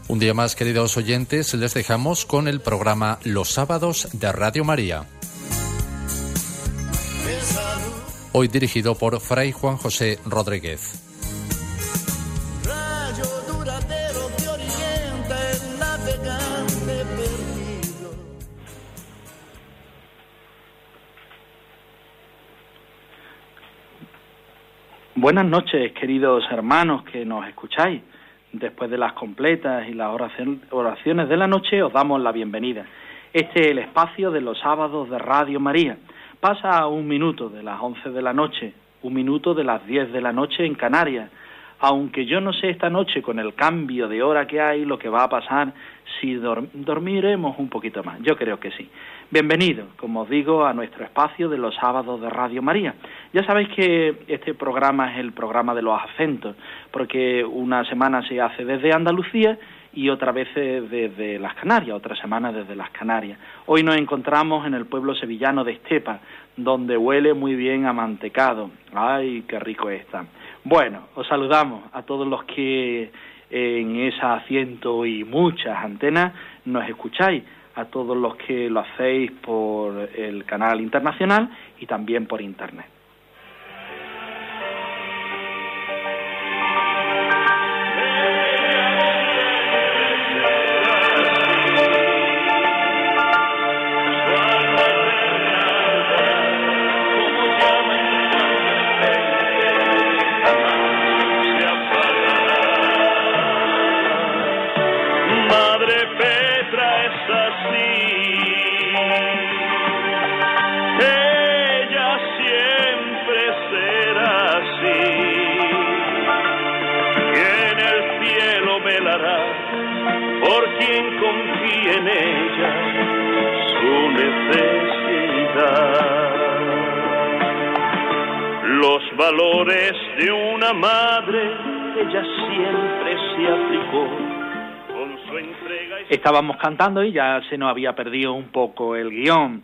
Un día más, queridos oyentes, les dejamos con el programa Los Sábados de Radio María. Hoy dirigido por Fray Juan José Rodríguez. Buenas noches, queridos hermanos que nos escucháis. Después de las completas y las oraciones de la noche, os damos la bienvenida. Este es el espacio de los sábados de Radio María. Pasa 1 minuto de las 11 de la noche, 1 minuto de las 10 de la noche en Canarias. Aunque yo no sé esta noche, con el cambio de hora que hay, lo que va a pasar, si dormiremos un poquito más. Yo creo que sí. Bienvenidos, como os digo, a nuestro espacio de los sábados de Radio María. Ya sabéis que este programa es el programa de los acentos, porque una semana se hace desde Andalucía y otra vez desde las Canarias, otra semana desde las Canarias. Hoy nos encontramos en el pueblo sevillano de Estepa, donde huele muy bien a mantecado. ¡Ay, qué rico está! Bueno, os saludamos a todos los que en esa 100 y muchas antenas nos escucháis, a todos los que lo hacéis por el canal internacional y también por internet. Valores de una madre, ella siempre se aplicó con su entrega. Estábamos cantando y ya se nos había perdido un poco el guión.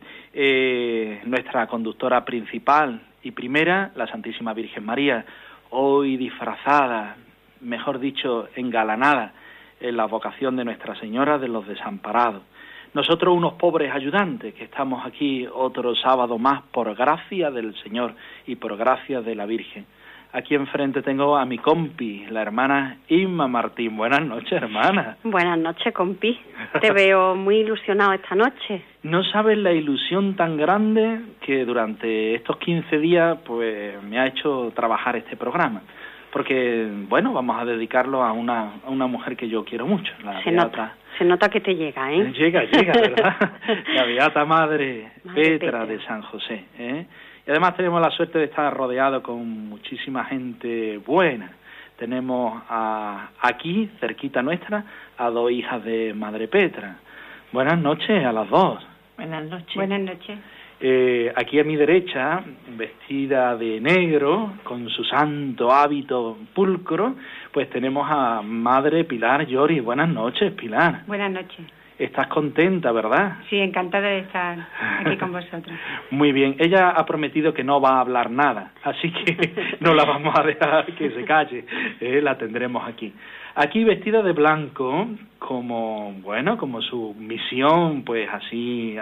Nuestra conductora principal y primera, la Santísima Virgen María, hoy disfrazada, mejor dicho, engalanada, en la vocación de Nuestra Señora de los Desamparados. Nosotros unos pobres ayudantes que estamos aquí otro sábado más por gracia del Señor y por gracia de la Virgen. Aquí enfrente tengo a mi compi, la hermana Inma Martín. Buenas noches, hermana. Buenas noches, compi. Te veo muy ilusionado esta noche. No sabes la ilusión tan grande que durante estos 15 días pues me ha hecho trabajar este programa. Porque, bueno, vamos a dedicarlo a una mujer que yo quiero mucho, la Se nota que te llega, ¿eh? Llega, ¿verdad? La Beata Madre Petra de San José, ¿eh? Y además tenemos la suerte de estar rodeado con muchísima gente buena. Tenemos aquí, cerquita nuestra, a 2 hijas de Madre Petra. Buenas noches a las 2. Buenas noches. Buenas noches. Aquí a mi derecha, vestida de negro, con su santo hábito pulcro, pues tenemos a Madre Pilar Llori. Buenas noches, Pilar. Buenas noches. Estás contenta, ¿verdad? Sí, encantada de estar aquí con vosotros. Muy bien. Ella ha prometido que no va a hablar nada, así que no la vamos a dejar que se calle. La tendremos aquí. Aquí vestida de blanco, como su misión, pues así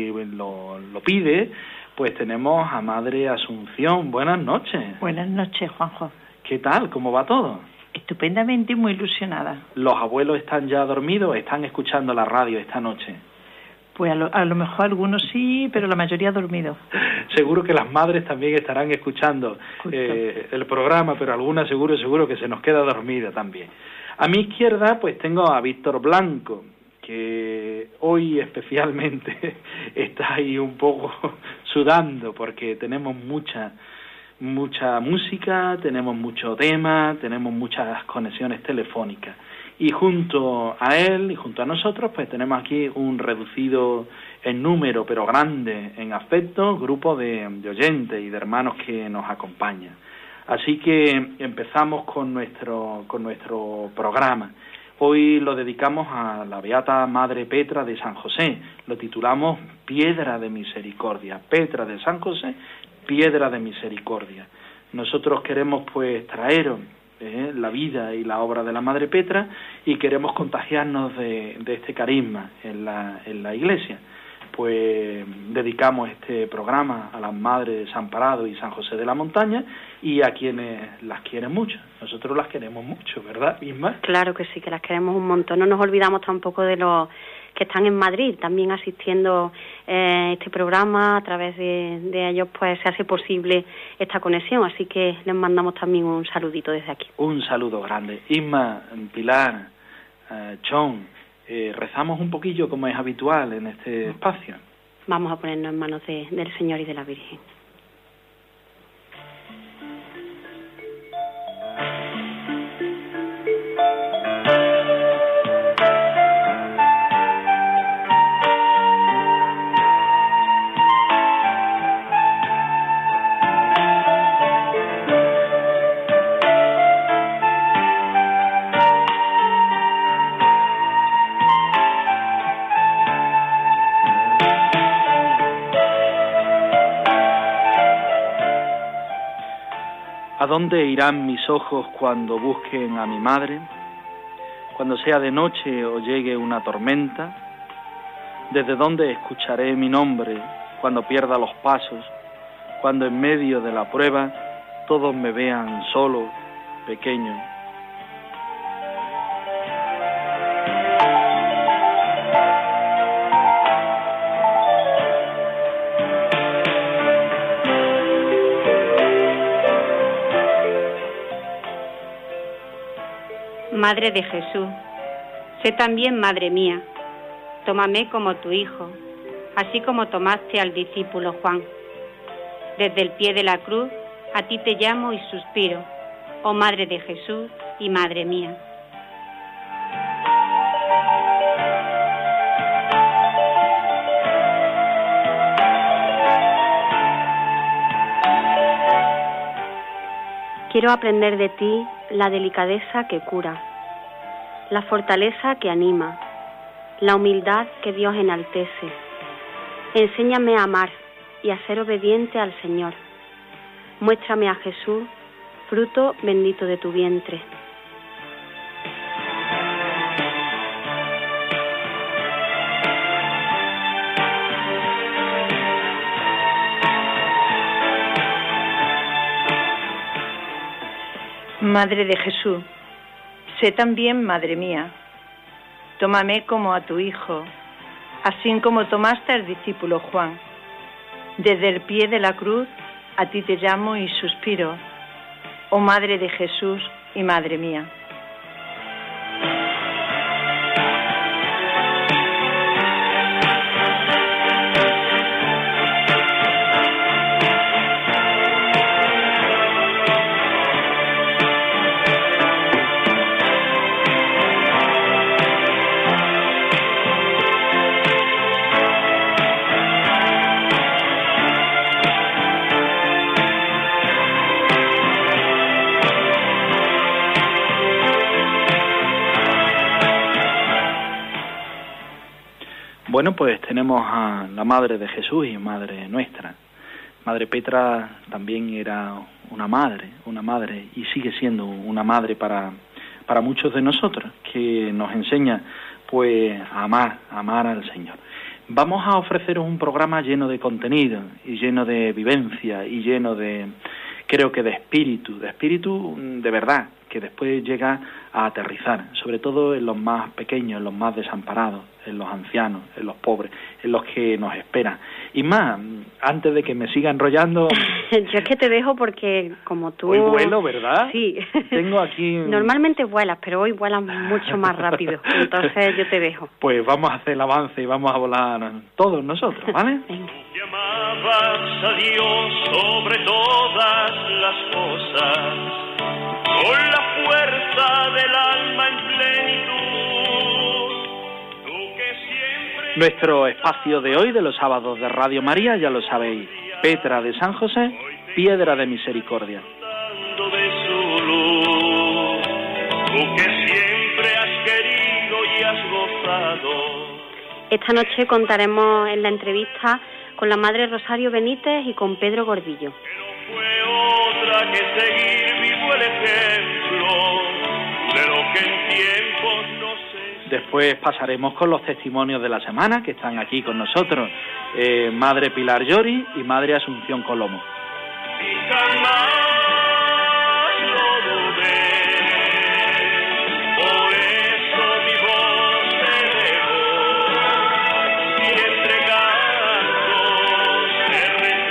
lo pide, pues tenemos a Madre Asunción. Buenas noches. Buenas noches, Juanjo. ¿Qué tal? ¿Cómo va todo? Estupendamente, muy ilusionada. ¿Los abuelos están ya dormidos? ¿Están escuchando la radio esta noche? Pues a lo mejor algunos sí, pero la mayoría ha dormido. Seguro que las madres también estarán escuchando el programa, pero alguna seguro que se nos queda dormida también. A mi izquierda pues tengo a Víctor Blanco, que hoy especialmente está ahí un poco sudando porque tenemos mucha música, tenemos mucho tema, tenemos muchas conexiones telefónicas. Y junto a él y junto a nosotros pues tenemos aquí un reducido en número pero grande en afecto grupo de oyentes y de hermanos que nos acompañan. Así que empezamos con nuestro programa. Hoy lo dedicamos a la Beata Madre Petra de San José. Lo titulamos Piedra de Misericordia. Petra de San José, Piedra de Misericordia. Nosotros queremos pues traeros la vida y la obra de la Madre Petra, y queremos contagiarnos de este carisma en la Iglesia. Pues dedicamos este programa a las Madres de Desamparados y San José de la Montaña y a quienes las quieren mucho. Nosotros las queremos mucho, ¿verdad, Isma? Claro que sí, que las queremos un montón. No nos olvidamos tampoco de los que están en Madrid, también asistiendo este programa. A través de ellos pues se hace posible esta conexión, así que les mandamos también un saludito desde aquí. Un saludo grande. Isma, Pilar, Chon, rezamos un poquillo como es habitual en este espacio. Vamos a ponernos en manos del Señor y de la Virgen. ¿A dónde irán mis ojos cuando busquen a mi madre? Cuando sea de noche o llegue una tormenta. ¿Desde dónde escucharé mi nombre cuando pierda los pasos? Cuando en medio de la prueba todos me vean solo, pequeño. Madre de Jesús, sé también madre mía, tómame como tu hijo, así como tomaste al discípulo Juan. Desde el pie de la cruz a ti te llamo y suspiro, oh Madre de Jesús y Madre mía. Quiero aprender de ti la delicadeza que cura, la fortaleza que anima, la humildad que Dios enaltece. Enséñame a amar y a ser obediente al Señor. Muéstrame a Jesús, fruto bendito de tu vientre. Madre de Jesús, sé también madre mía, tómame como a tu hijo, así como tomaste al discípulo Juan. Desde el pie de la cruz a ti te llamo y suspiro, oh Madre de Jesús y Madre mía. Bueno, pues tenemos a la Madre de Jesús y Madre nuestra. Madre Petra también era una madre y sigue siendo una madre para muchos de nosotros, que nos enseña pues a amar al Señor. Vamos a ofreceros un programa lleno de contenido y lleno de vivencia y lleno de, creo que de espíritu de verdad, que después llega a aterrizar, sobre todo en los más pequeños, en los más desamparados, en los ancianos, en los pobres, en los que nos esperan. Y más, antes de que me siga enrollando... Yo es que te dejo porque como tú... Hoy vuelo, ¿verdad? Sí. Tengo aquí... Normalmente vuelas, pero hoy vuelas mucho más rápido, entonces yo te dejo. Pues vamos a hacer el avance y vamos a volar todos nosotros, ¿vale? Venga. Llamabas a Dios sobre todas las cosas, con la fuerza del alma en plenitud. Tú que siempre... Nuestro espacio de hoy, de los sábados de Radio María, ya lo sabéis, Petra de San José, piedra de misericordia. De su luz, tú que siempre has querido y has gozado. Esta noche contaremos en la entrevista con la Madre Rosario Benítez y con Pedro Gordillo. Que no fue otra que seguir mi sigo el ejemplo de lo que en tiempos no sé. Después pasaremos con los testimonios de la semana que están aquí con nosotros, Madre Pilar Llori y Madre Asunción Colomo. Y jamás lo dudé, por eso mi voz se elevó, y entre cantos te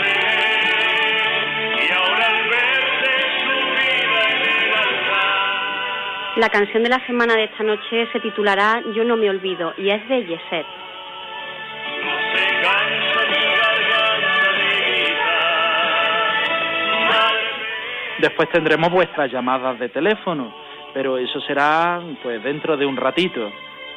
recé, y ahora al verte subida en el altar. La canción de la semana de esta noche se titulará Yo no me olvido y es de Yeset. No se cansa mi garganta de gritar, madre mía. Después tendremos vuestras llamadas de teléfono, pero eso será pues dentro de un ratito.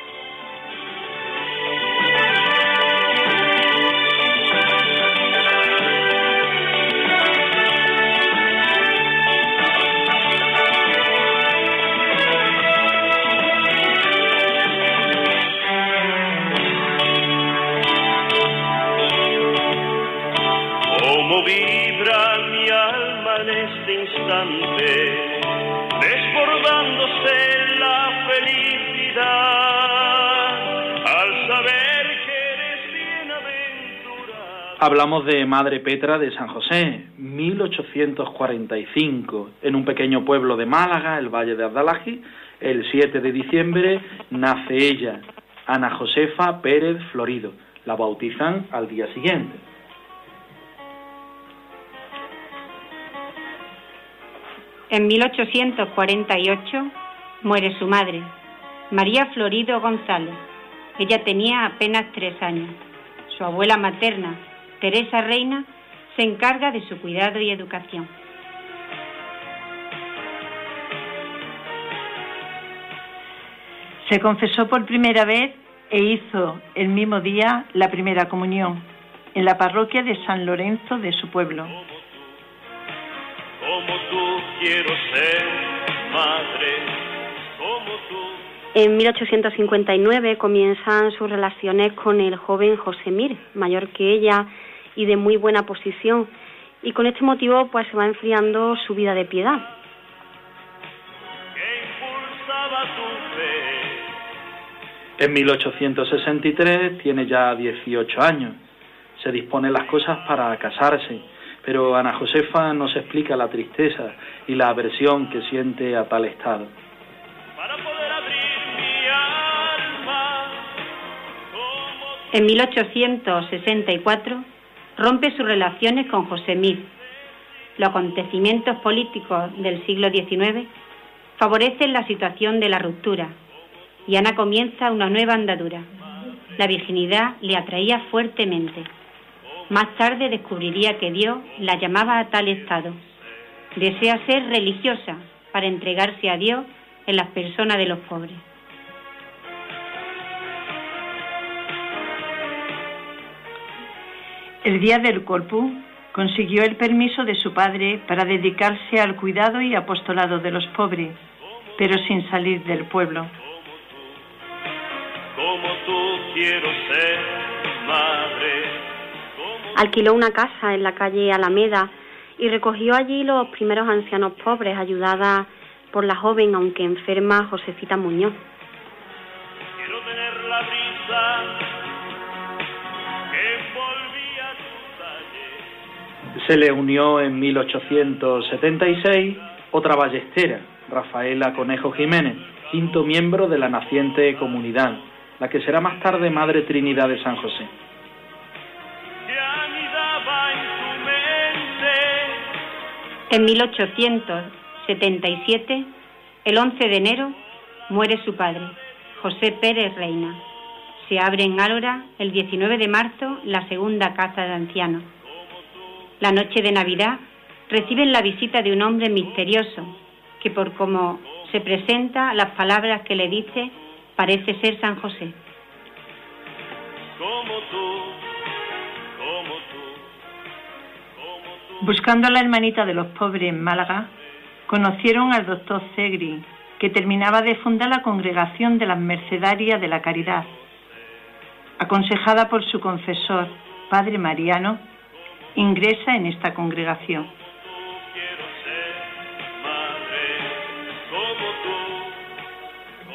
Cómo vibra mi alma en este instante, desbordándose la felicidad, al saber que eres bienaventurada. Hablamos de Madre Petra de San José, 1845, en un pequeño pueblo de Málaga, el Valle de Ardalaji. El 7 de diciembre nace ella, Ana Josefa Pérez Florido. La bautizan al día siguiente. En 1848 muere su madre, María Florido González. Ella tenía apenas 3 años. Su abuela materna, Teresa Reina, se encarga de su cuidado y educación. Se confesó por primera vez e hizo el mismo día la primera comunión en la parroquia de San Lorenzo de su pueblo. Como tú quiero ser, madre, como tú. En 1859 comienzan sus relaciones con el joven José Mir, mayor que ella y de muy buena posición, y con este motivo pues se va enfriando su vida de piedad. Que impulsaba tu fe. En 1863 tiene ya 18 años. Se disponen las cosas para casarse, pero Ana Josefa nos explica la tristeza y la aversión que siente a tal estado. Para poder abrir mi alma, En 1864 rompe sus relaciones con José Mir. Los acontecimientos políticos del siglo XIX favorecen la situación de la ruptura y Ana comienza una nueva andadura. La virginidad le atraía fuertemente. Más tarde descubriría que Dios la llamaba a tal estado. Desea ser religiosa para entregarse a Dios en las personas de los pobres. El día del Corpus consiguió el permiso de su padre para dedicarse al cuidado y apostolado de los pobres, pero sin salir del pueblo. como tú quiero ser, madre. Alquiló una casa en la calle Alameda y recogió allí los primeros ancianos pobres, ayudada por la joven, aunque enferma, Josefita Muñoz. Quiero tener la brisa que envolvía tu talle. Se le unió en 1876 otra ballestera, Rafaela Conejo Jiménez, quinto miembro de la naciente comunidad, la que será más tarde Madre Trinidad de San José. Que anidaba en tu mente. En 1877, el 11 de enero, muere su padre, José Pérez Reina. Se abre en Álora el 19 de marzo la segunda casa de ancianos. La noche de Navidad reciben la visita de un hombre misterioso que, por cómo se presenta, las palabras que le dice, parece ser San José. Como tú, como tú, como tú. Buscando a la hermanita de los pobres en Málaga, conocieron al doctor Segri, que terminaba de fundar la Congregación de las Mercedarias de la Caridad. Aconsejada por su confesor, Padre Mariano, ingresa en esta congregación. Quiero ser madre,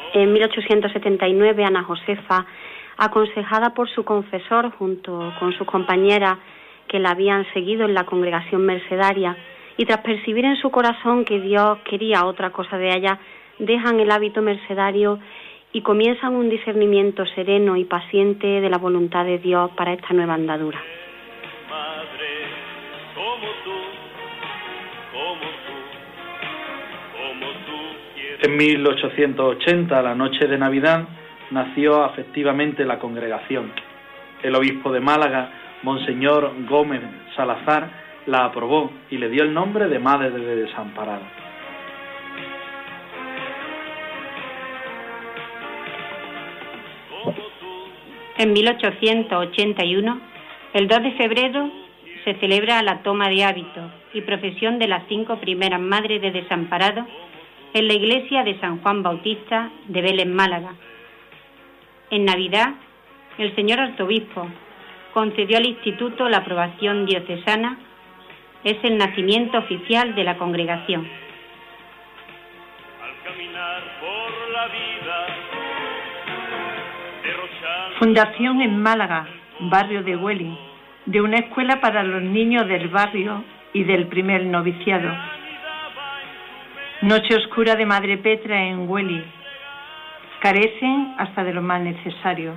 En 1879, Ana Josefa, aconsejada por su confesor junto con sus compañeras que la habían seguido en la congregación mercedaria, y tras percibir en su corazón que Dios quería otra cosa de ella, dejan el hábito mercedario y comienzan un discernimiento sereno y paciente de la voluntad de Dios para esta nueva andadura. En 1880, la noche de Navidad, nació afectivamente la congregación. El obispo de Málaga, Monseñor Gómez Salazar, la aprobó y le dio el nombre de Madre de Desamparados. En 1881, el 2 de febrero, se celebra la toma de hábito y profesión de las 5 primeras Madres de Desamparados en la iglesia de San Juan Bautista de Vélez, Málaga. En Navidad, el señor arzobispo concedió al instituto la aprobación diocesana. Es el nacimiento oficial de la congregación. Fundación en Málaga, barrio de Hueli, de una escuela para los niños del barrio y del primer noviciado. Noche oscura de Madre Petra en Hueli. Carecen hasta de lo más necesario.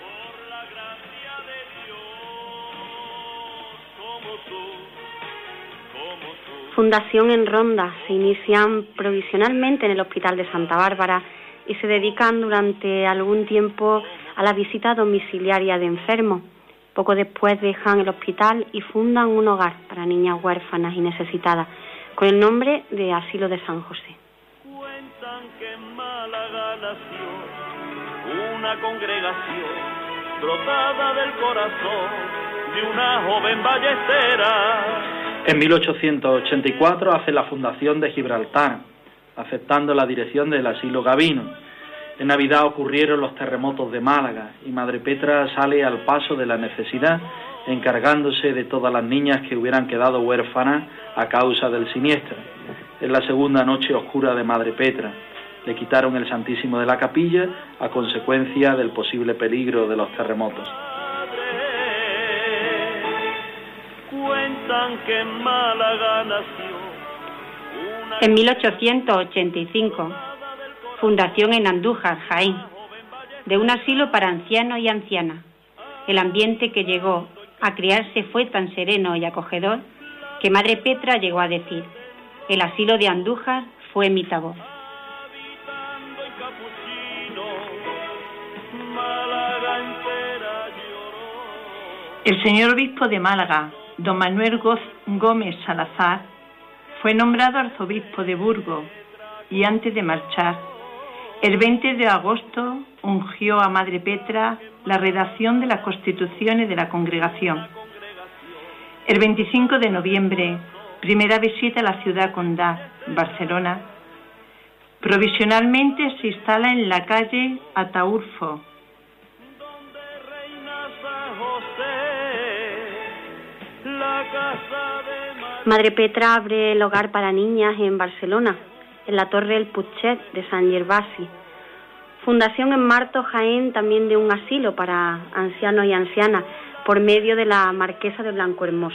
Fundación en Ronda. Se inician provisionalmente en el Hospital de Santa Bárbara y se dedican durante algún tiempo a la visita domiciliaria de enfermos. Poco después dejan el hospital y fundan un hogar para niñas huérfanas y necesitadas, con el nombre de Asilo de San José. Cuentan que en Málaga nació una congregación brotada del corazón de una joven ballestera. En 1884 hace la fundación de Gibraltar, aceptando la dirección del Asilo Gavino. En Navidad ocurrieron los terremotos de Málaga y Madre Petra sale al paso de la necesidad, encargándose de todas las niñas que hubieran quedado huérfanas a causa del siniestro. En la segunda noche oscura de Madre Petra, le quitaron el Santísimo de la capilla a consecuencia del posible peligro de los terremotos. Cuentan que en Málaga nació En 1885, fundación en Andújar, Jaén, de un asilo para ancianos y ancianas. El ambiente que llegó a crearse fue tan sereno y acogedor que Madre Petra llegó a decir: el asilo de Andújar fue mi tabor. El señor obispo de Málaga, don Manuel Gómez Salazar, fue nombrado arzobispo de Burgos y antes de marchar, el 20 de agosto ungió a Madre Petra la redacción de las constituciones de la congregación. El 25 de noviembre, primera visita a la ciudad condal, Barcelona. Provisionalmente se instala en la calle Ataulfo. Madre Petra abre el hogar para niñas en Barcelona, en la Torre El Putxet de San Gervasi. Fundación en Marto, Jaén, también de un asilo para ancianos y ancianas, por medio de la Marquesa de Blanco Hermoso.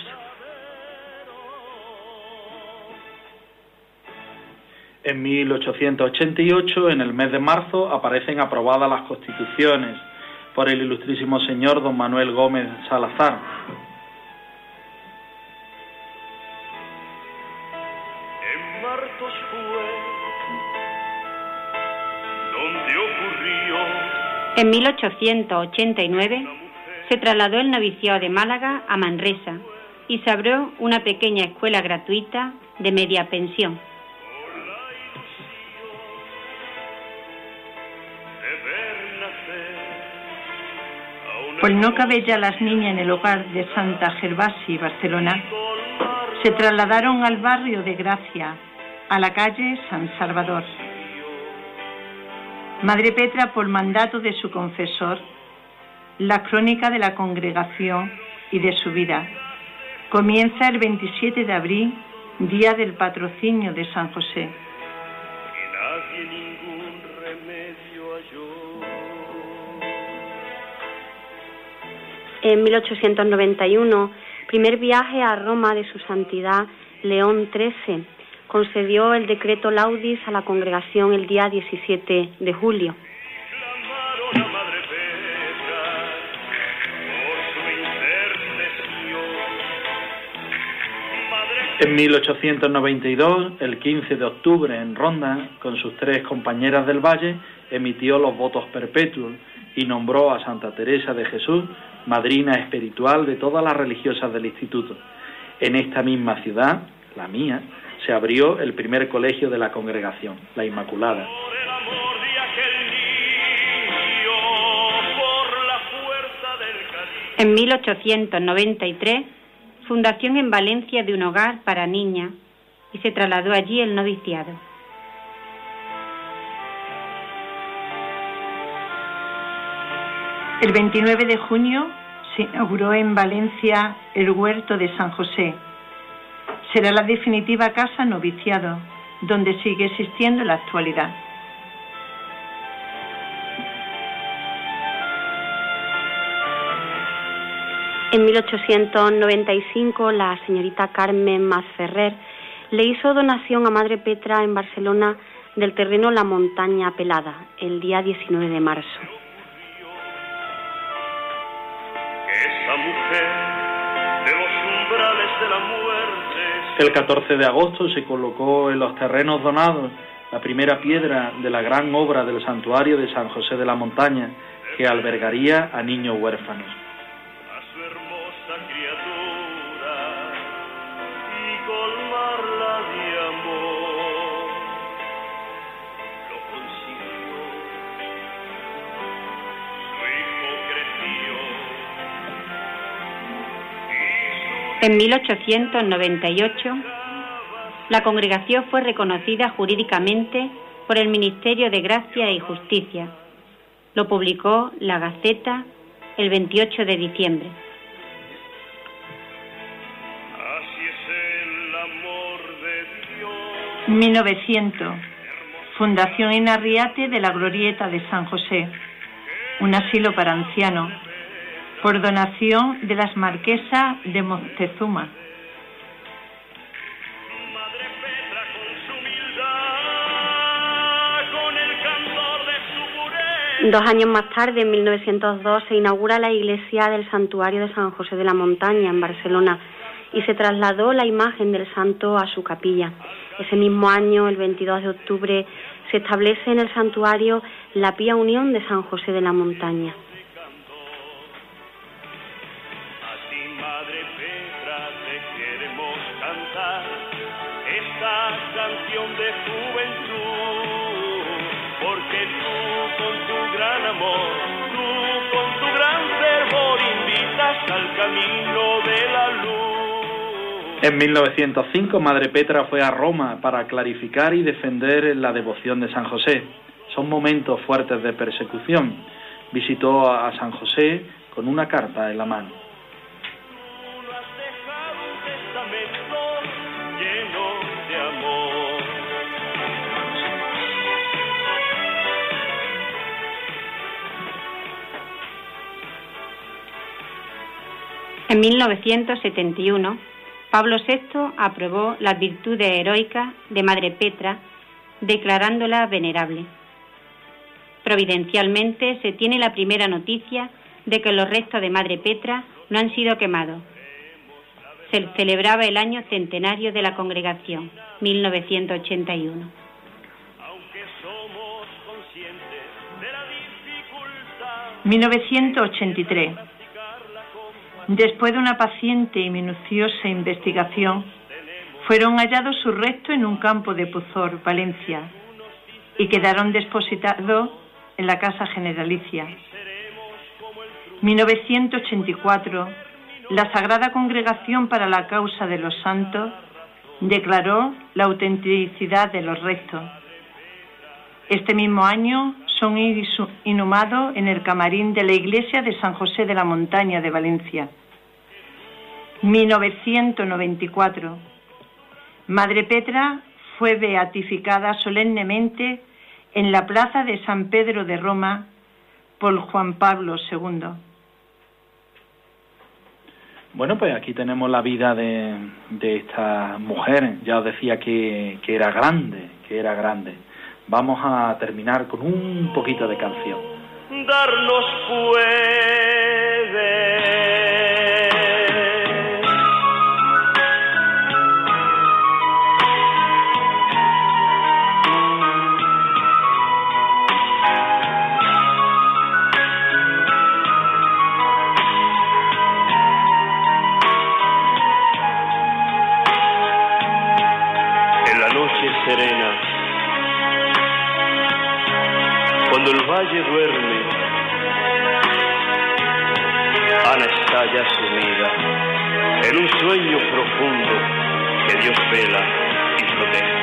En 1888, en el mes de marzo, aparecen aprobadas las constituciones por el ilustrísimo señor don Manuel Gómez Salazar. En Martos fue donde ocurrió. En 1889 se trasladó el noviciado de Málaga a Manresa y se abrió una pequeña escuela gratuita de media pensión. Pues no cabe ya las niñas en el hogar de Santa Gervasi, Barcelona, se trasladaron al barrio de Gracia, a la calle San Salvador. Madre Petra, por mandato de su confesor, la crónica de la congregación y de su vida comienza el 27 de abril, día del patrocinio de San José. En 1891, primer viaje a Roma de su santidad León XIII, concedió el decreto Laudis a la congregación el día 17 de julio. En 1892, el 15 de octubre, en Ronda, con sus 3 compañeras del Valle, emitió los votos perpetuos y nombró a Santa Teresa de Jesús madrina espiritual de todas las religiosas del instituto. En esta misma ciudad, la mía, se abrió el primer colegio de la congregación, la Inmaculada. En 1893, fundación en Valencia de un hogar para niñas, y se trasladó allí el noviciado. El 29 de junio se inauguró en Valencia el huerto de San José. Será la definitiva casa noviciado, donde sigue existiendo en la actualidad. En 1895, la señorita Carmen Masferrer le hizo donación a Madre Petra en Barcelona del terreno La Montaña Pelada, el día 19 de marzo. Esa mujer de los umbrales de la muerte. El 14 de agosto se colocó en los terrenos donados la primera piedra de la gran obra del santuario de San José de la Montaña, que albergaría a niños huérfanos. En 1898, la congregación fue reconocida jurídicamente por el Ministerio de Gracia y Justicia. Lo publicó la Gaceta el 28 de diciembre. Así es el amor de Dios. 1900. Fundación en Arriate de la Glorieta de San José, un asilo para ancianos, por donación de las marquesas de Moctezuma. Madre Petra con su humildad, con el candor de su pureza. 2 años más tarde, en 1902, se inaugura la iglesia del Santuario de San José de la Montaña en Barcelona y se trasladó la imagen del santo a su capilla. Ese mismo año, el 22 de octubre, se establece en el santuario la Pía Unión de San José de la Montaña. Canción de juventud, porque tú con tu gran amor, tú con tu gran fervor invitas al camino de la luz. En 1905, Madre Petra fue a Roma para clarificar y defender la devoción de San José. Son momentos fuertes de persecución. Visitó a San José con una carta en la mano. Tú has dejado un testamento lleno de amor. En 1971, Pablo VI aprobó las virtudes heroicas de Madre Petra, declarándola venerable. Providencialmente se tiene la primera noticia de que los restos de Madre Petra no han sido quemados. Se celebraba el año centenario de la congregación, 1981. Aunque somos conscientes de la dificultad. 1983. Después de una paciente y minuciosa investigación, fueron hallados sus restos en un campo de Puzor, Valencia, y quedaron depositados en la Casa Generalicia. 1984, la Sagrada Congregación para la Causa de los Santos declaró la autenticidad de los restos. Este mismo año son inhumados en el camarín de la iglesia de San José de la Montaña de Valencia. 1994. Madre Petra fue beatificada solemnemente en la plaza de San Pedro de Roma por Juan Pablo II. Bueno, pues aquí tenemos la vida de esta mujer. Ya os decía que era grande, Vamos a terminar con un poquito de canción. Darnos puede serena, cuando el valle duerme, Ana está ya sumida en un sueño profundo que Dios vela y protege.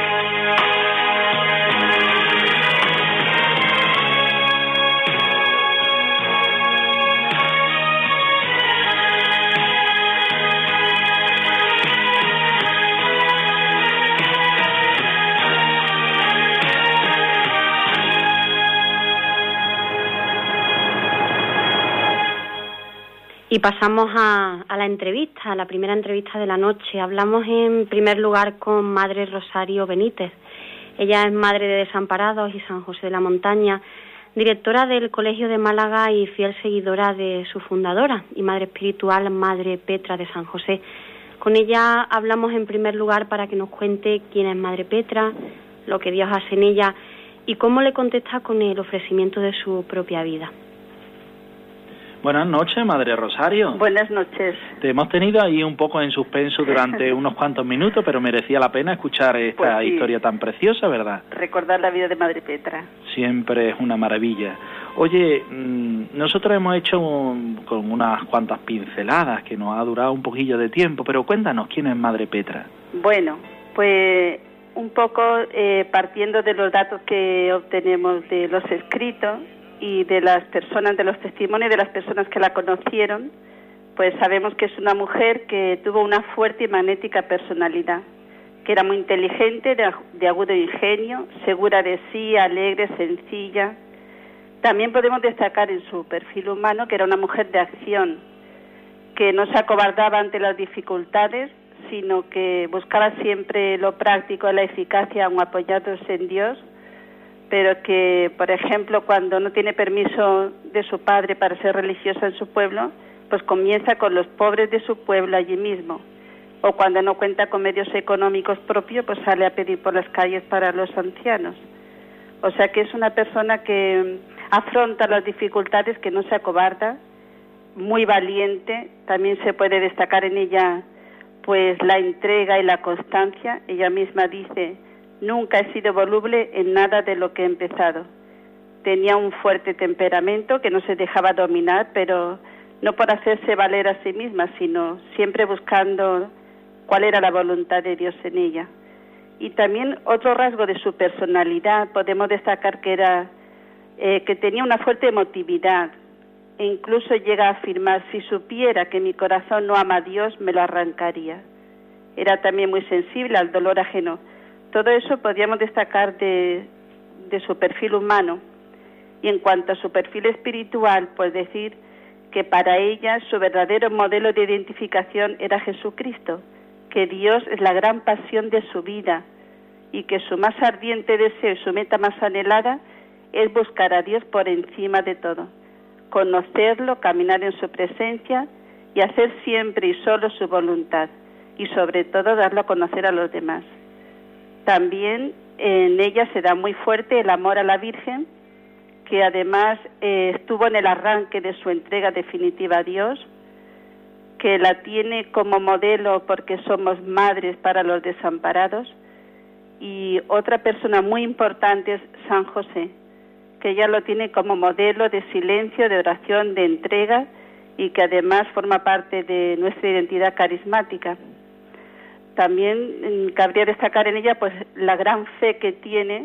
Y pasamos a la entrevista, a la primera entrevista de la noche. Hablamos en primer lugar con Madre Rosario Benítez. Ella es madre de Desamparados y San José de la Montaña, directora del Colegio de Málaga y fiel seguidora de su fundadora y madre espiritual, Madre Petra de San José. Con ella hablamos en primer lugar para que nos cuente quién es Madre Petra, lo que Dios hace en ella y cómo le contesta con el ofrecimiento de su propia vida. Buenas noches, Madre Rosario. Buenas noches. Te hemos tenido ahí un poco en suspenso durante unos cuantos minutos, pero merecía la pena escuchar esta historia tan preciosa, ¿verdad? Recordar la vida de Madre Petra. Siempre es una maravilla. Oye, nosotros hemos hecho con unas cuantas pinceladas que nos ha durado un poquillo de tiempo, pero cuéntanos, ¿quién es Madre Petra? Bueno, pues un poco partiendo de los datos que obtenemos de los escritos, y de las personas, de los testimonios de las personas que la conocieron, pues sabemos que es una mujer que tuvo una fuerte y magnética personalidad, que era muy inteligente, de agudo ingenio, segura de sí, alegre, sencilla. También podemos destacar en su perfil humano que era una mujer de acción, que no se acobardaba ante las dificultades, sino que buscaba siempre lo práctico, la eficacia, aun apoyándose en Dios, pero que, por ejemplo, cuando no tiene permiso de su padre para ser religiosa en su pueblo, pues comienza con los pobres de su pueblo allí mismo. O cuando no cuenta con medios económicos propios, pues sale a pedir por las calles para los ancianos. O sea que es una persona que afronta las dificultades, que no se acobarda, muy valiente. También se puede destacar en ella pues la entrega y la constancia. Ella misma dice: nunca he sido voluble en nada de lo que he empezado. Tenía un fuerte temperamento que no se dejaba dominar, pero no por hacerse valer a sí misma, sino siempre buscando cuál era la voluntad de Dios en ella. Y también otro rasgo de su personalidad podemos destacar que era que tenía una fuerte emotividad, e incluso llega a afirmar: si supiera que mi corazón no ama a Dios, me lo arrancaría. Era también muy sensible al dolor ajeno. Todo eso podríamos destacar de su perfil humano. Y en cuanto a su perfil espiritual, pues decir que para ella su verdadero modelo de identificación era Jesucristo, que Dios es la gran pasión de su vida y que su más ardiente deseo y su meta más anhelada es buscar a Dios por encima de todo, conocerlo, caminar en su presencia y hacer siempre y solo su voluntad, y sobre todo darlo a conocer a los demás. También en ella se da muy fuerte el amor a la Virgen, que además estuvo en el arranque de su entrega definitiva a Dios, que la tiene como modelo porque somos madres para los desamparados. Y otra persona muy importante es San José, que ella lo tiene como modelo de silencio, de oración, de entrega, y que además forma parte de nuestra identidad carismática. También cabría destacar en ella pues la gran fe que tiene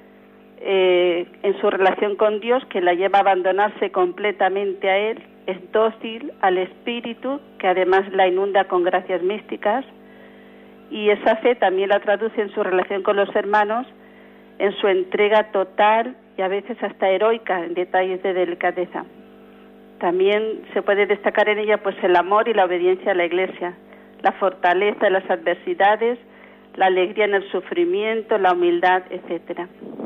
en su relación con Dios, que la lleva a abandonarse completamente a Él. Es dócil al Espíritu, que además la inunda con gracias místicas, y esa fe también la traduce en su relación con los hermanos, en su entrega total y a veces hasta heroica en detalles de delicadeza. también se puede destacar en ella pues el amor y la obediencia a la Iglesia, la fortaleza en las adversidades, la alegría en el sufrimiento, la humildad, etcétera.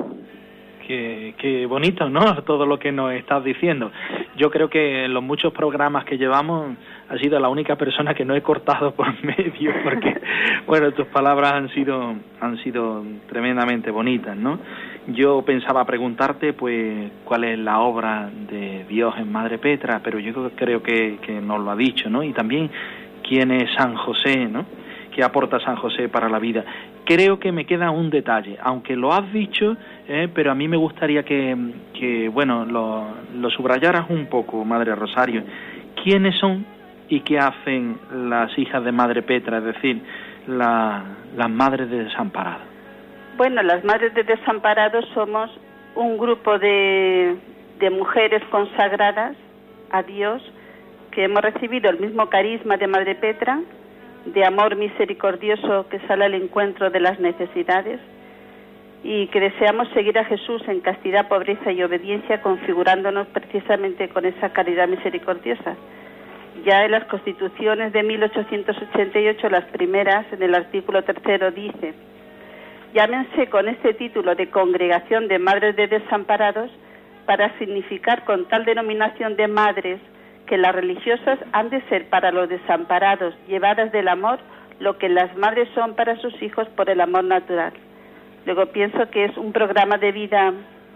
Qué bonito, ¿no? Todo lo que nos estás diciendo. Yo creo que en los muchos programas que llevamos has sido la única persona que no he cortado por medio, porque, bueno, tus palabras han sido tremendamente bonitas, ¿no? Yo pensaba preguntarte, pues, cuál es la obra de Dios en Madre Petra, pero yo creo que nos lo ha dicho, ¿no? Y también quién es San José, ¿no? ¿Qué aporta San José para la vida? Creo que me queda un detalle, aunque lo has dicho, pero a mí me gustaría que bueno, lo subrayaras un poco, Madre Rosario. ¿Quiénes son y qué hacen las hijas de Madre Petra, es decir, las madres de desamparados? Bueno, las madres de desamparados somos un grupo de mujeres consagradas a Dios que hemos recibido el mismo carisma de Madre Petra, de amor misericordioso que sale al encuentro de las necesidades y que deseamos seguir a Jesús en castidad, pobreza y obediencia, configurándonos precisamente con esa caridad misericordiosa. Ya en las Constituciones de 1888, las primeras, en el artículo 3 dice: llámense con este título de Congregación de Madres de Desamparados para significar con tal denominación de madres que las religiosas han de ser para los desamparados, llevadas del amor, lo que las madres son para sus hijos por el amor natural. Luego pienso que es un programa de vida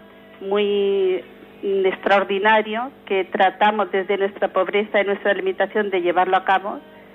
muy extraordinario que tratamos desde nuestra pobreza y nuestra limitación de llevarlo a cabo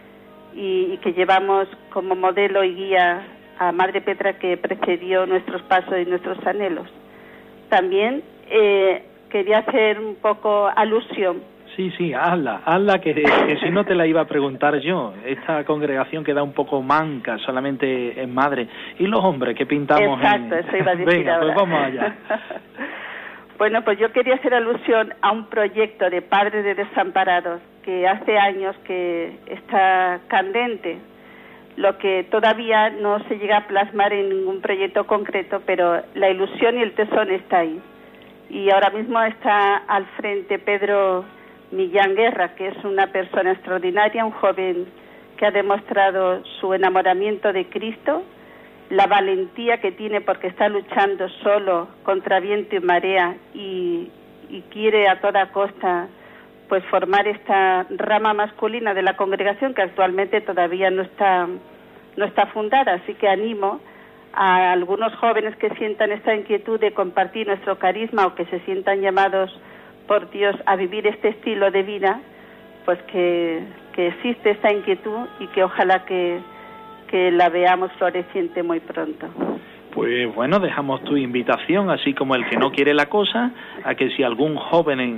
y que llevamos como modelo y guía a Madre Petra, que precedió nuestros pasos y nuestros anhelos. También quería hacer un poco alusión. Sí, hazla, que si no te la iba a preguntar yo. Esta congregación queda un poco manca, solamente en madre. ¿Y los hombres que pintamos? Exacto, eso iba a decir. Venga, ahora. Pues vamos allá. Bueno, pues yo quería hacer alusión a un proyecto de padres de desamparados que hace años que está candente, lo que todavía no se llega a plasmar en ningún proyecto concreto, pero la ilusión y el tesón está ahí. Y ahora mismo está al frente Pedro Millán Guerra, que es una persona extraordinaria, un joven que ha demostrado su enamoramiento de Cristo, la valentía que tiene porque está luchando solo contra viento y marea y quiere a toda costa pues formar esta rama masculina de la congregación, que actualmente todavía no está fundada. Así que animo a algunos jóvenes que sientan esta inquietud de compartir nuestro carisma o que se sientan llamados por Dios a vivir este estilo de vida, pues que existe esta inquietud y que ojalá que la veamos floreciente muy pronto. Pues bueno, dejamos tu invitación, así como el que no quiere la cosa, a que si algún joven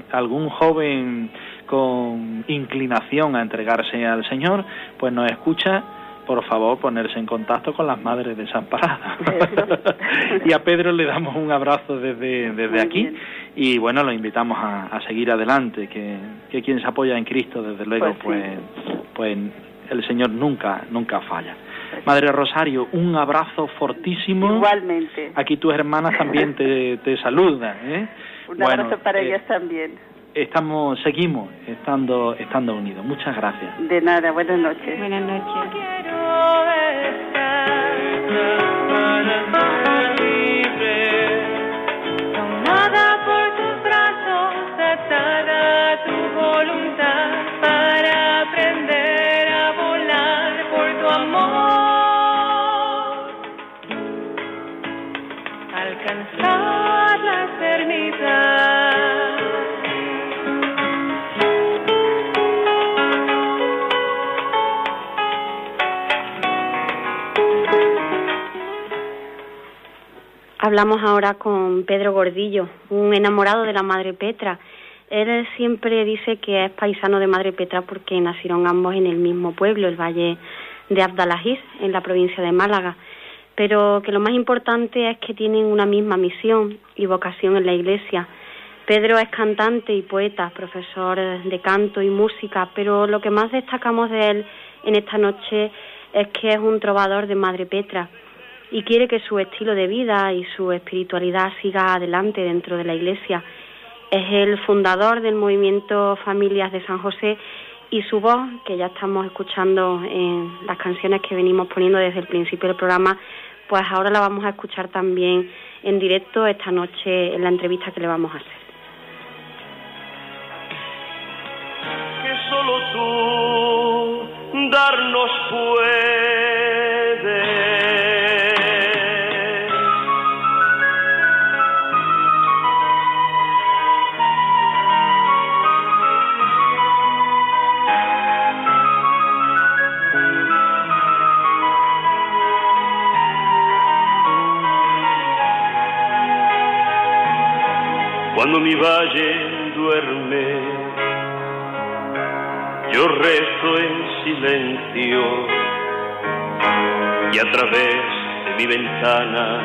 con inclinación a entregarse al Señor, pues nos escucha, por favor, ponerse en contacto con las madres desamparadas. Y a Pedro le damos un abrazo desde aquí. Bien. Y bueno, lo invitamos a seguir adelante, que quien se apoya en Cristo, desde luego, pues el Señor nunca falla. Madre Rosario, un abrazo fortísimo. Igualmente. Aquí tus hermanas también te saludan, ¿eh? Un abrazo para ellas también. Seguimos estando unidos. Muchas gracias. De nada, buenas noches. Buenas noches. Tomada por tus brazos, atada a tu voluntad, para aprender a volar por tu amor, alcanzar la eternidad. Hablamos ahora con Pedro Gordillo, un enamorado de la Madre Petra. Él siempre dice que es paisano de Madre Petra porque nacieron ambos en el mismo pueblo, el Valle de Abdalaziz, en la provincia de Málaga, pero que lo más importante es que tienen una misma misión y vocación en la Iglesia. Pedro es cantante y poeta, profesor de canto y música, pero lo que más destacamos de él en esta noche es que es un trovador de Madre Petra y quiere que su estilo de vida y su espiritualidad siga adelante dentro de la Iglesia. Es el fundador del movimiento Familias de San José y su voz, que ya estamos escuchando en las canciones que venimos poniendo desde el principio del programa, pues ahora la vamos a escuchar también en directo esta noche en la entrevista que le vamos a hacer. Que solo tú darnos puedes. Cuando mi valle duerme, yo rezo en silencio y a través de mi ventana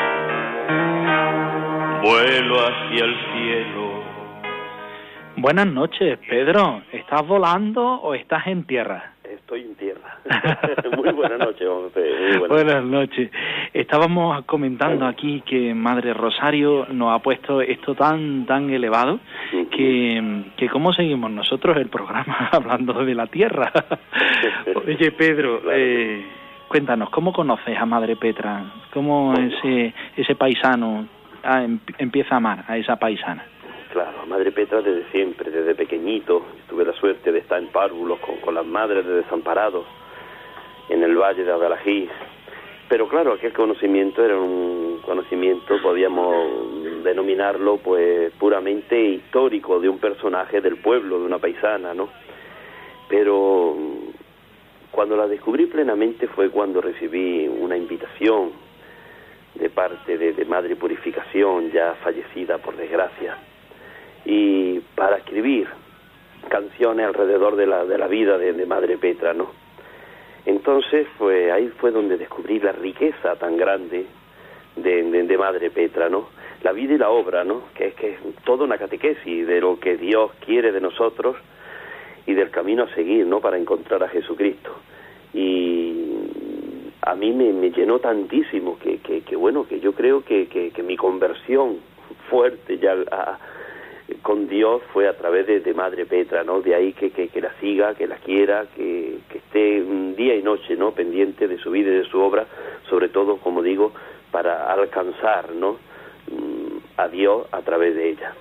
vuelo hacia el cielo. Buenas noches, Pedro. ¿Estás volando o estás en tierra? Estoy en tierra. Muy buenas noches, José. Buenas noches. Estábamos comentando aquí que Madre Rosario nos ha puesto esto tan elevado que cómo seguimos nosotros el programa hablando de la tierra. Oye, Pedro, claro. Cuéntanos, ¿cómo conoces a Madre Petra? ¿Cómo ese paisano empieza a amar a esa paisana? Claro, Madre Petra desde siempre, desde pequeñito. Tuve la suerte de estar en párvulos con las madres de desamparados en el valle de Adalajís. Pero claro, aquel conocimiento era un conocimiento, podíamos denominarlo pues puramente histórico, de un personaje del pueblo, de una paisana, ¿no? Pero cuando la descubrí plenamente fue cuando recibí una invitación de parte de Madre Purificación, ya fallecida por desgracia, y para escribir canciones alrededor de la vida de Madre Petra, ¿no? Entonces, pues ahí fue donde descubrí la riqueza tan grande de Madre Petra, ¿no? La vida y la obra, ¿no? Que es toda una catequesis de lo que Dios quiere de nosotros y del camino a seguir, ¿no? Para encontrar a Jesucristo. Y a mí me llenó tantísimo que bueno, que yo creo que mi conversión fuerte ya con Dios fue a través de Madre Petra, ¿no? De ahí que la siga, que la quiera, que esté día y noche, ¿no? Pendiente de su vida y de su obra, sobre todo, como digo, para alcanzar, ¿no? A Dios a través de ella.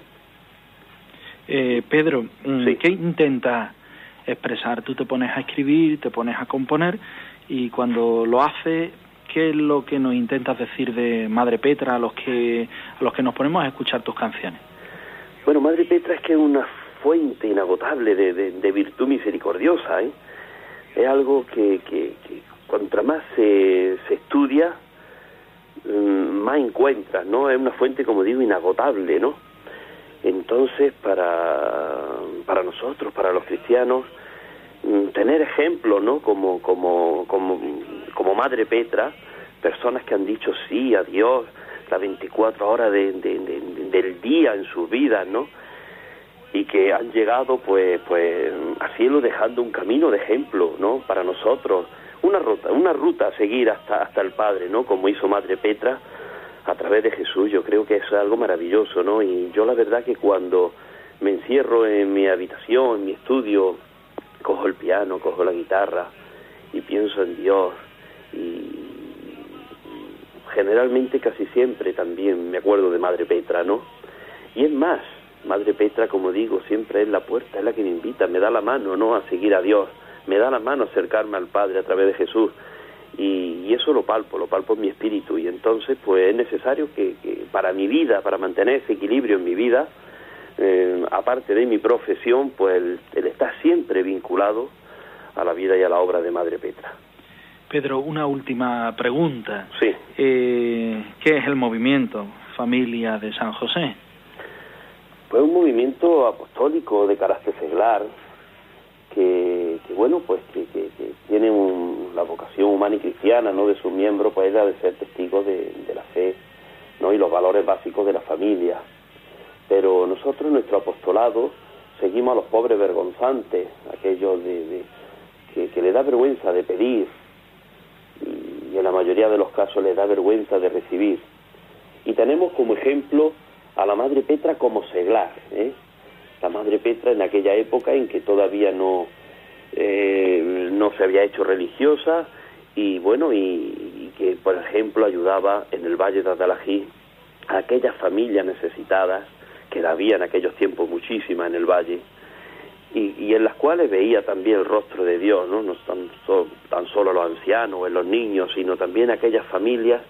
Pedro, sí. ¿Qué intentas expresar? Tú te pones a escribir, te pones a componer, y cuando lo haces, ¿qué es lo que nos intentas decir de Madre Petra a los que nos ponemos a escuchar tus canciones? Bueno, Madre Petra es que es una fuente inagotable de virtud misericordiosa, ¿eh? Es algo que cuanto más se estudia, más encuentras, ¿no? Es una fuente, como digo, inagotable, ¿no? Entonces, para nosotros, para los cristianos, tener ejemplos, ¿no? Como Madre Petra, personas que han dicho sí a Dios las 24 horas del día en sus vidas, ¿no? Y que han llegado pues al cielo dejando un camino de ejemplo, ¿no? Para nosotros, una ruta a seguir hasta el Padre, ¿no? Como hizo Madre Petra a través de Jesús. Yo creo que eso es algo maravilloso, ¿no? Y yo la verdad que cuando me encierro en mi habitación, en mi estudio, cojo el piano, cojo la guitarra y pienso en Dios, y generalmente casi siempre también me acuerdo de Madre Petra, ¿no? Y es más, Madre Petra, como digo, siempre es la puerta, es la que me invita, me da la mano, ¿no? A seguir a Dios, me da la mano a acercarme al Padre a través de Jesús, y eso lo palpo en mi espíritu, y entonces pues es necesario que para mi vida, para mantener ese equilibrio en mi vida, aparte de mi profesión, pues el estar siempre vinculado a la vida y a la obra de Madre Petra. Pedro, una última pregunta. Sí. ¿Qué es el movimiento Familia de San José? Pues un movimiento apostólico de carácter seglar que bueno, pues que tiene la vocación humana y cristiana, ¿no? De sus miembros, pues la de ser testigos de la fe, ¿no? Y los valores básicos de la familia. Pero nosotros, en nuestro apostolado, seguimos a los pobres vergonzantes, aquellos que les da vergüenza de pedir, y en la mayoría de los casos les da vergüenza de recibir. Y tenemos como ejemplo a la Madre Petra como seglar, La Madre Petra en aquella época en que todavía no se había hecho religiosa, y bueno, y que por ejemplo ayudaba en el Valle de Adalají a aquellas familias necesitadas, que la había en aquellos tiempos muchísimas en el valle, y en las cuales veía también el rostro de Dios, no tan solo los ancianos o en los niños, sino también aquellas familias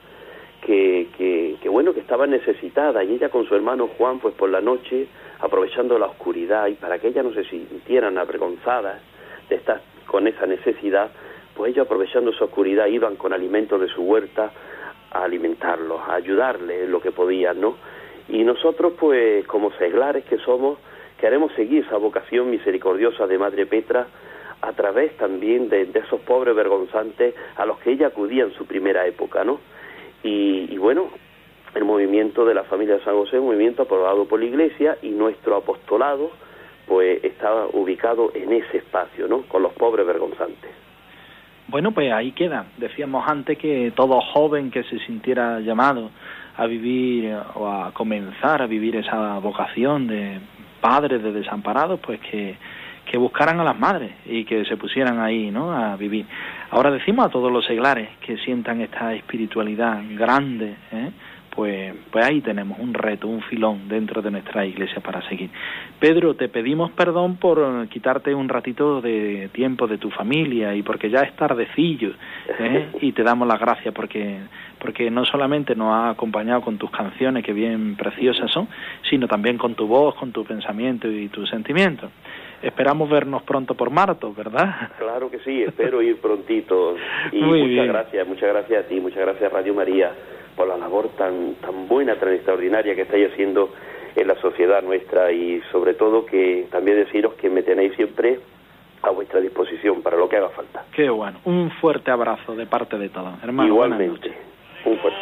que estaban necesitadas, y ella con su hermano Juan, pues por la noche, aprovechando la oscuridad, y para que ellas no se sintieran avergonzadas de estar con esa necesidad, pues ellos, aprovechando esa oscuridad, iban con alimentos de su huerta a alimentarlos, a ayudarles en lo que podían, ¿no? Y nosotros, pues, como seglares que somos, queremos seguir esa vocación misericordiosa de Madre Petra a través también de esos pobres vergonzantes a los que ella acudía en su primera época, ¿no? Y bueno, el movimiento de la familia de San José, un movimiento aprobado por la Iglesia, y nuestro apostolado, pues, está ubicado en ese espacio, ¿no?, con los pobres vergonzantes. Bueno, pues ahí queda. Decíamos antes que todo joven que se sintiera llamado a vivir o a comenzar a vivir esa vocación de padres de desamparados, pues que buscaran a las madres y que se pusieran ahí, ¿no?, a vivir. Ahora decimos a todos los seglares que sientan esta espiritualidad grande, pues ahí tenemos un reto, un filón dentro de nuestra iglesia para seguir. Pedro, te pedimos perdón por quitarte un ratito de tiempo de tu familia, y porque ya es tardecillo, y te damos las gracias porque no solamente nos has acompañado con tus canciones, que bien preciosas son, sino también con tu voz, con tu pensamiento y tus sentimientos. Esperamos vernos pronto por Martos, ¿verdad? Claro que sí, espero ir prontito. Y muchas gracias a ti, muchas gracias a Radio María por la labor tan buena, tan extraordinaria que estáis haciendo en la sociedad nuestra, y sobre todo que también deciros que me tenéis siempre a vuestra disposición para lo que haga falta. Qué bueno, un fuerte abrazo de parte de todos, hermano. Igualmente, un fuerte.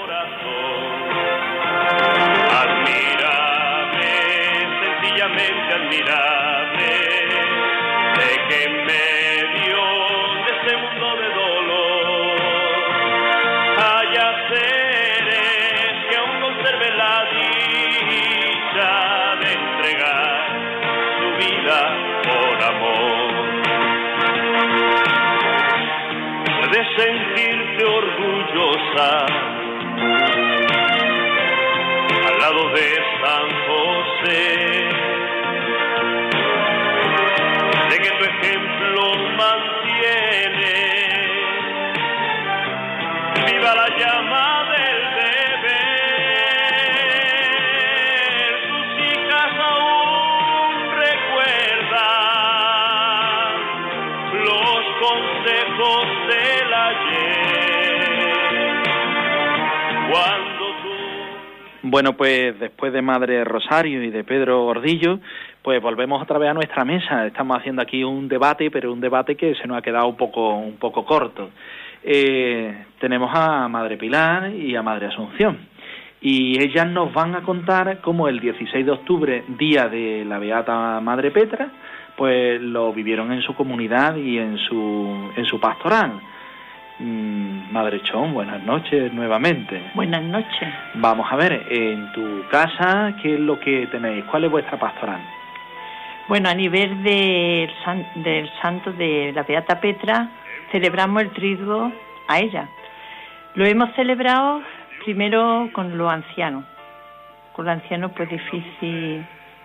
Admirable, sencillamente admirable, de que en medio de ese mundo de dolor haya seres que aún conserven la dicha de entregar su vida por amor. Puedes sentirte orgullosa al lado de San José, de que tu ejemplo mantiene viva la llama del deber. Tus hijas aún recuerdan los consejos del ayer, cuando tú... Bueno, pues después de Madre Rosario y de Pedro Gordillo, pues volvemos otra vez a nuestra mesa. Estamos haciendo aquí un debate, pero un debate que se nos ha quedado un poco corto. Tenemos a Madre Pilar y a Madre Asunción, y ellas nos van a contar cómo el 16 de octubre, día de la Beata Madre Petra, pues lo vivieron en su comunidad y en su pastoral. Madre Chón, buenas noches nuevamente. Buenas noches. Vamos a ver, en tu casa, ¿qué es lo que tenéis? ¿Cuál es vuestra pastoral? Bueno, a nivel del santo de la Beata Petra, celebramos el triduo a ella. Lo hemos celebrado primero con los ancianos. Con los ancianos pues difícil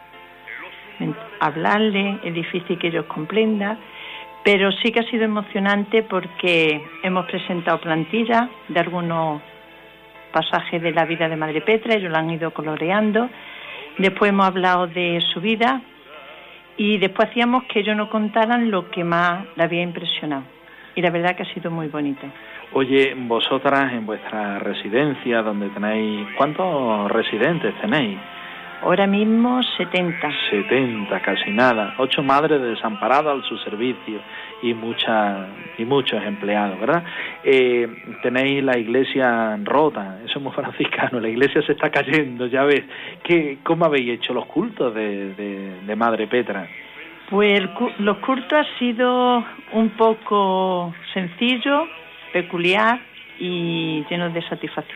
hablarle, es difícil que ellos comprendan, pero sí que ha sido emocionante porque hemos presentado plantillas de algunos pasajes de la vida de Madre Petra, ellos la han ido coloreando. Después hemos hablado de su vida y después hacíamos que ellos nos contaran lo que más le había impresionado. Y la verdad que ha sido muy bonito. Oye, vosotras en vuestra residencia, donde tenéis, ¿cuántos residentes tenéis? Ahora mismo 70. 70, casi nada. 8 madres desamparadas a su servicio y muchos empleados, ¿verdad? Tenéis la iglesia rota, eso es muy franciscano, la iglesia se está cayendo, ya ves. ¿Cómo habéis hecho los cultos de Madre Petra? Pues los cultos han sido un poco sencillos, peculiar y llenos de satisfacción.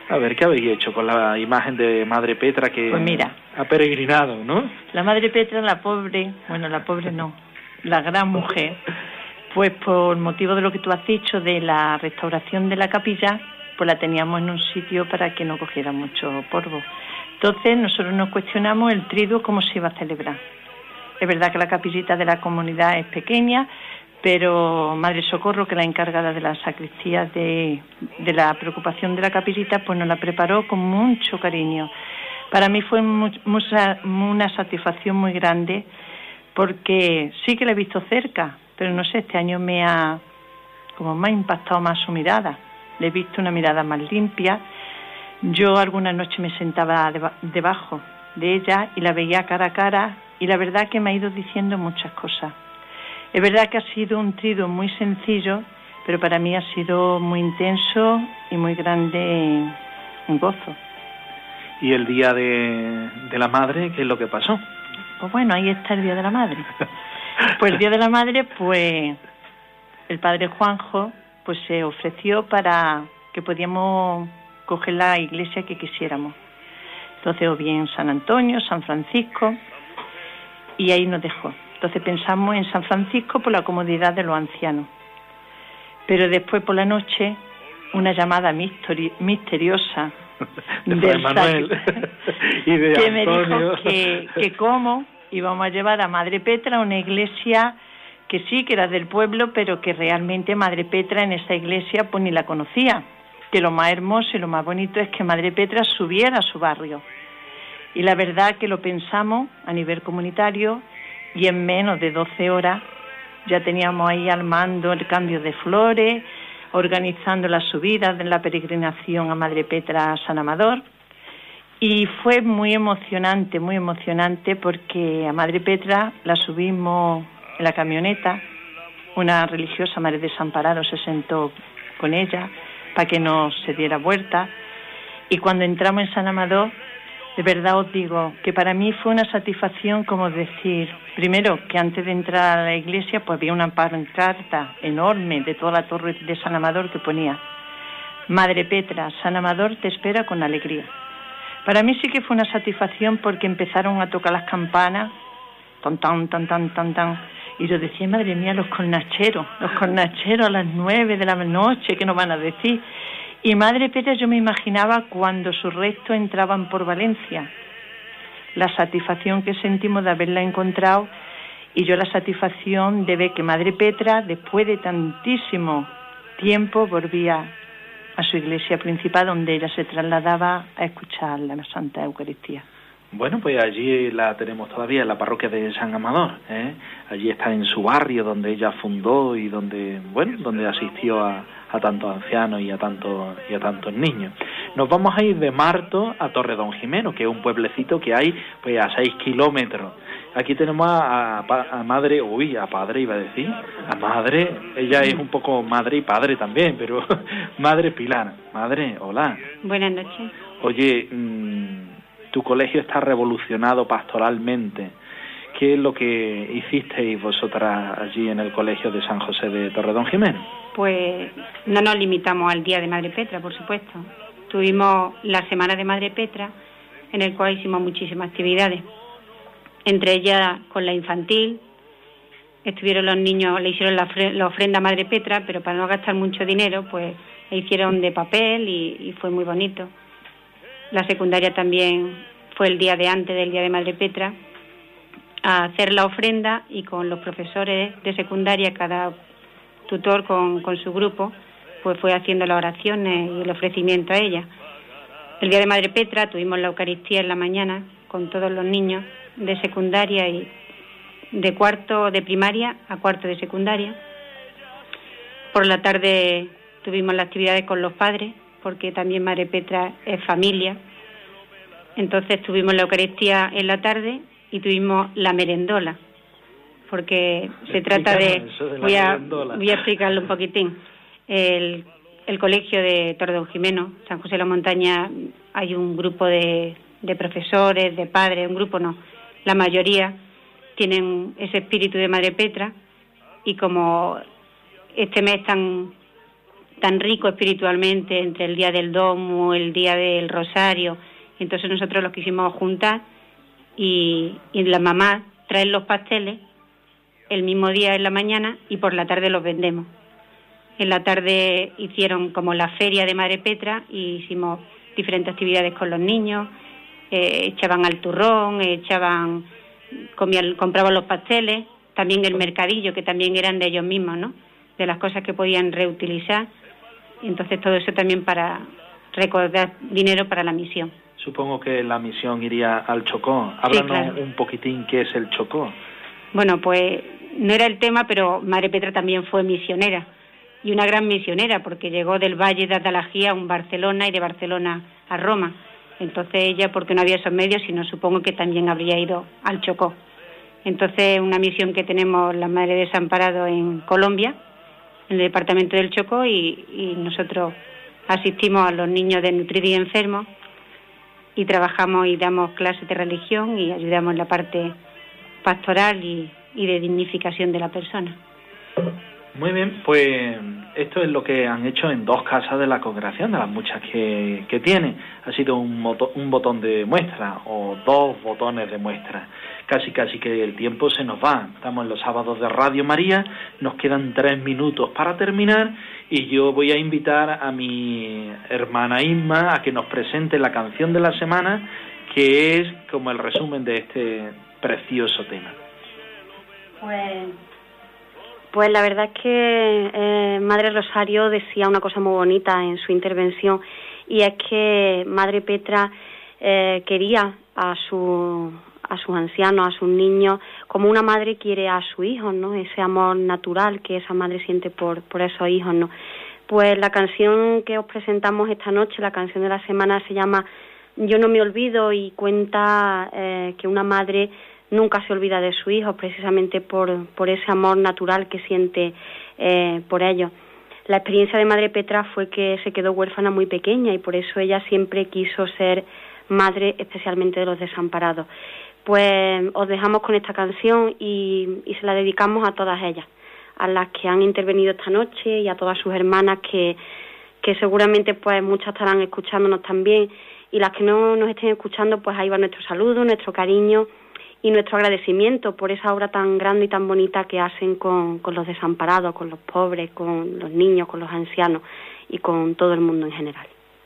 A ver, ¿qué habéis hecho con la imagen de Madre Petra que Pues mira, ha peregrinado, no? la Madre Petra, la pobre no, la gran mujer, pues por motivo de lo que tú has dicho de la restauración de la capilla, pues la teníamos en un sitio para que no cogiera mucho polvo. Entonces nosotros nos cuestionamos el triduo, cómo se iba a celebrar. Es verdad que la capillita de la comunidad es pequeña, pero Madre Socorro, que es la encargada de la sacristía de la preocupación de la capillita, pues nos la preparó con mucho cariño. Para mí fue una satisfacción muy grande, porque sí que la he visto cerca, pero no sé, este año me ha impactado más su mirada. Le he visto una mirada más limpia. Yo algunas noches me sentaba debajo de ella y la veía cara a cara, y la verdad que me ha ido diciendo muchas cosas. Es verdad que ha sido un triduo muy sencillo, pero para mí ha sido muy intenso y muy grande un gozo. ¿Y el Día de la Madre, qué es lo que pasó? Pues bueno, ahí está el Día de la Madre. Pues el Día de la Madre, pues el padre Juanjo pues se ofreció para que podíamos coger la iglesia que quisiéramos. Entonces, o bien San Antonio, San Francisco, y ahí nos dejó. Entonces pensamos en San Francisco por la comodidad de los ancianos. Pero después por la noche, una llamada misteriosa de Manuel y de que Antonio. me dijo que cómo íbamos a llevar a Madre Petra a una iglesia que sí, que era del pueblo, pero que realmente Madre Petra en esa iglesia pues ni la conocía. Que lo más hermoso y lo más bonito es que Madre Petra subiera a su barrio. Y la verdad que lo pensamos a nivel comunitario, y en menos de 12 horas ya teníamos ahí al mando el cambio de flores, organizando las subidas de la peregrinación a Madre Petra a San Amador. Y fue muy emocionante porque a Madre Petra la subimos en la camioneta. Una religiosa, Madre Desamparado, se sentó con ella para que no se diera vuelta. Y cuando entramos en San Amador, de verdad os digo que para mí fue una satisfacción, como decir, primero que antes de entrar a la iglesia pues había una pancarta enorme de toda la torre de San Amador que ponía: Madre Petra, San Amador te espera con alegría. Para mí sí que fue una satisfacción porque empezaron a tocar las campanas, tan tan tan tan tan tan, y yo decía, madre mía, los cornacheros a las 9 de la noche, ¿qué nos van a decir? Y Madre Petra yo me imaginaba cuando sus restos entraban por Valencia, la satisfacción que sentimos de haberla encontrado, y yo la satisfacción de ver que Madre Petra, después de tantísimo tiempo, volvía a su iglesia principal, donde ella se trasladaba a escuchar la Santa Eucaristía. Bueno, pues allí la tenemos todavía, en la parroquia de San Amador, ¿eh? Allí está en su barrio, donde ella fundó y donde asistió a tantos ancianos y a tantos niños. Nos vamos a ir de Marto a Torredonjimeno, que es un pueblecito que hay pues a 6 kilómetros. Aquí tenemos a madre, a padre iba a decir, a madre, ella es un poco madre y padre también, pero Madre Pilar. Madre, hola. Buenas noches. Oye, tu colegio está revolucionado pastoralmente. ¿Qué es lo que hicisteis vosotras allí en el colegio de San José de Torredonjimeno? Pues no nos limitamos al Día de Madre Petra, por supuesto. Tuvimos la Semana de Madre Petra, en el cual hicimos muchísimas actividades. Entre ellas, con la infantil, estuvieron los niños, le hicieron la ofrenda a Madre Petra, pero para no gastar mucho dinero, pues le hicieron de papel y fue muy bonito. La secundaria también fue el día de antes del Día de Madre Petra a hacer la ofrenda, y con los profesores de secundaria, cada tutor con su grupo, pues fue haciendo las oraciones y el ofrecimiento a ella. El Día de Madre Petra tuvimos la Eucaristía en la mañana con todos los niños de secundaria y de cuarto de primaria a cuarto de secundaria. Por la tarde tuvimos las actividades con los padres, porque también Madre Petra es familia. Entonces tuvimos la Eucaristía en la tarde y tuvimos la merendola, porque se trata de voy a explicarlo un poquitín. El colegio de Torredonjimeno, San José de la Montaña, hay un grupo de profesores, de padres, un grupo no, la mayoría tienen ese espíritu de Madre Petra, y como este mes están tan rico espiritualmente entre el día del Domo, el día del Rosario. Entonces nosotros los quisimos juntar y las mamás traen los pasteles el mismo día en la mañana y por la tarde los vendemos. En la tarde hicieron como la feria de Madre Petra y hicimos diferentes actividades con los niños, echaban al turrón, compraban los pasteles, también el mercadillo, que también eran de ellos mismos, ¿no? De las cosas que podían reutilizar. Y entonces todo eso también para recaudar dinero para la misión. Supongo que la misión iría al Chocó. Háblanos sí, claro. Un poquitín qué es el Chocó. Bueno, pues no era el tema, pero Madre Petra también fue misionera. Y una gran misionera, porque llegó del Valle de Atalagía a un Barcelona y de Barcelona a Roma. Entonces ella, porque no había esos medios, sino supongo que también habría ido al Chocó. Entonces una misión que tenemos las Madres Desamparados en Colombia, en el departamento del Chocó, y nosotros asistimos a los niños desnutridos y enfermos y trabajamos y damos clases de religión y ayudamos en la parte pastoral y de dignificación de la persona. Muy bien, pues esto es lo que han hecho en 2 casas de la congregación, de las muchas que tiene. Ha sido un botón de muestra o 2 botones de muestra. Casi que el tiempo se nos va. Estamos en los sábados de Radio María, nos quedan 3 minutos para terminar y yo voy a invitar a mi hermana Isma a que nos presente la canción de la semana, que es como el resumen de este precioso tema. Pues la verdad es que Madre Rosario decía una cosa muy bonita en su intervención, y es que Madre Petra quería a sus ancianos, a sus niños, como una madre quiere a sus hijos, ¿no? Ese amor natural que esa madre siente por esos hijos, ¿no? Pues la canción que os presentamos esta noche, la canción de la semana, se llama Yo no me olvido, y cuenta que una madre nunca se olvida de su hijo, precisamente por ese amor natural que siente por ellos. La experiencia de Madre Petra fue que se quedó huérfana muy pequeña y por eso ella siempre quiso ser madre, especialmente de los desamparados. Pues os dejamos con esta canción y se la dedicamos a todas ellas, a las que han intervenido esta noche y a todas sus hermanas que seguramente pues muchas estarán escuchándonos también, y las que no nos estén escuchando, pues ahí va nuestro saludo, nuestro cariño y nuestro agradecimiento por esa obra tan grande y tan bonita que hacen con los desamparados, con los pobres, con los niños, con los ancianos y con todo el mundo en general.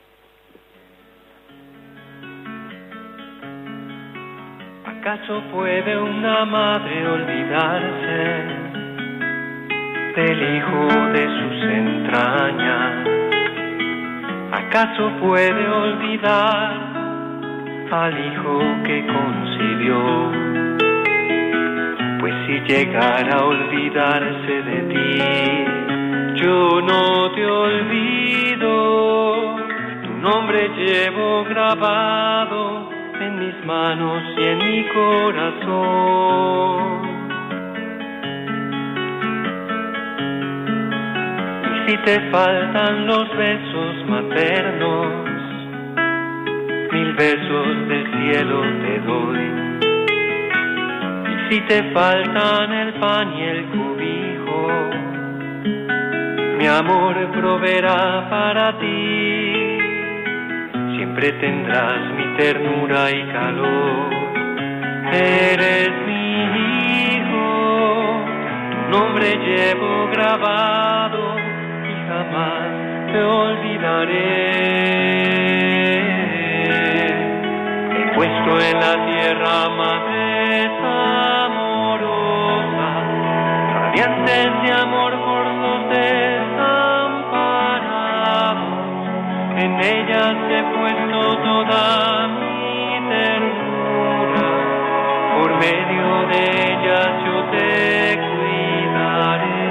¿Acaso puede una madre olvidarse del hijo de sus entrañas? ¿Acaso puede olvidar al hijo que concibió? Pues si llegara a olvidarse de ti, yo no te olvido. Tu nombre llevo grabado en mis manos y en mi corazón. Y si te faltan los besos maternos, 1000 besos del cielo te doy. Y si te faltan el pan y el cobijo, mi amor proveerá para ti. Siempre tendrás mi ternura y calor. Eres mi hijo, tu nombre llevo grabado y jamás te olvidaré. Puesto en la tierra madres amorosas, radiantes de amor por los desamparados, en ellas he puesto toda mi ternura, por medio de ellas yo te cuidaré.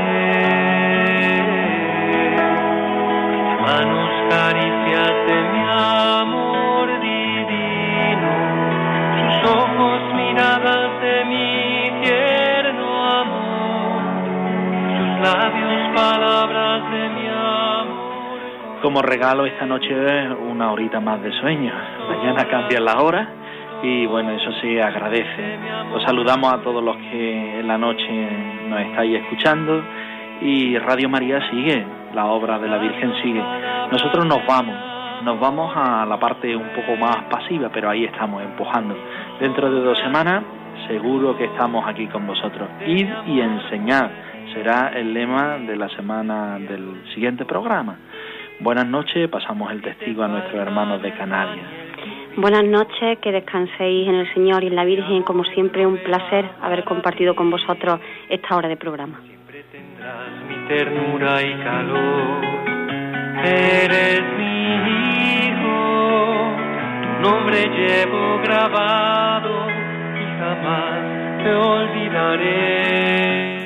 Mis manos caricias de mi amor divino, ojos miradas de mi tierno amor, sus labios palabras de mi amor. Como regalo esta noche una horita más de sueño. Mañana cambian las horas y bueno, eso se agradece. Os saludamos a todos los que en la noche nos estáis escuchando y Radio María sigue la obra de la Virgen sigue. Nosotros nos vamos a la parte un poco más pasiva, pero ahí estamos empujando. Dentro de 2 semanas seguro que estamos aquí con vosotros. Id y enseñad será el lema de la semana del siguiente programa. Buenas noches, pasamos el testigo a nuestros hermanos de Canarias. Buenas noches, que descanséis en el Señor y en la Virgen. Como siempre, un placer haber compartido con vosotros esta hora de programa. Siempre tendrás mi ternura y calor. Eres mi hijo, tu nombre llevo grabado y jamás te olvidaré.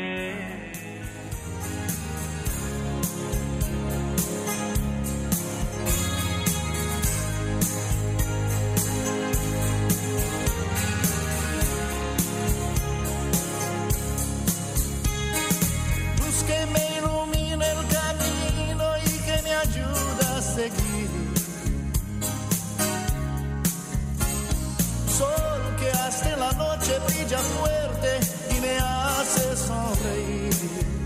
Sol que hasta en la noche brilla fuerte y me hace sonreír.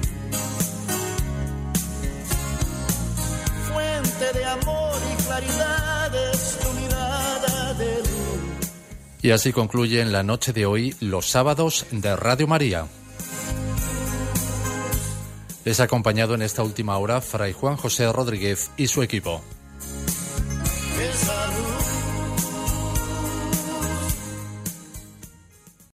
Fuente de amor y claridad es tu mirada de luz. Y así concluye en la noche de hoy los sábados de Radio María. Les ha acompañado en esta última hora Fray Juan José Rodríguez y su equipo. Esa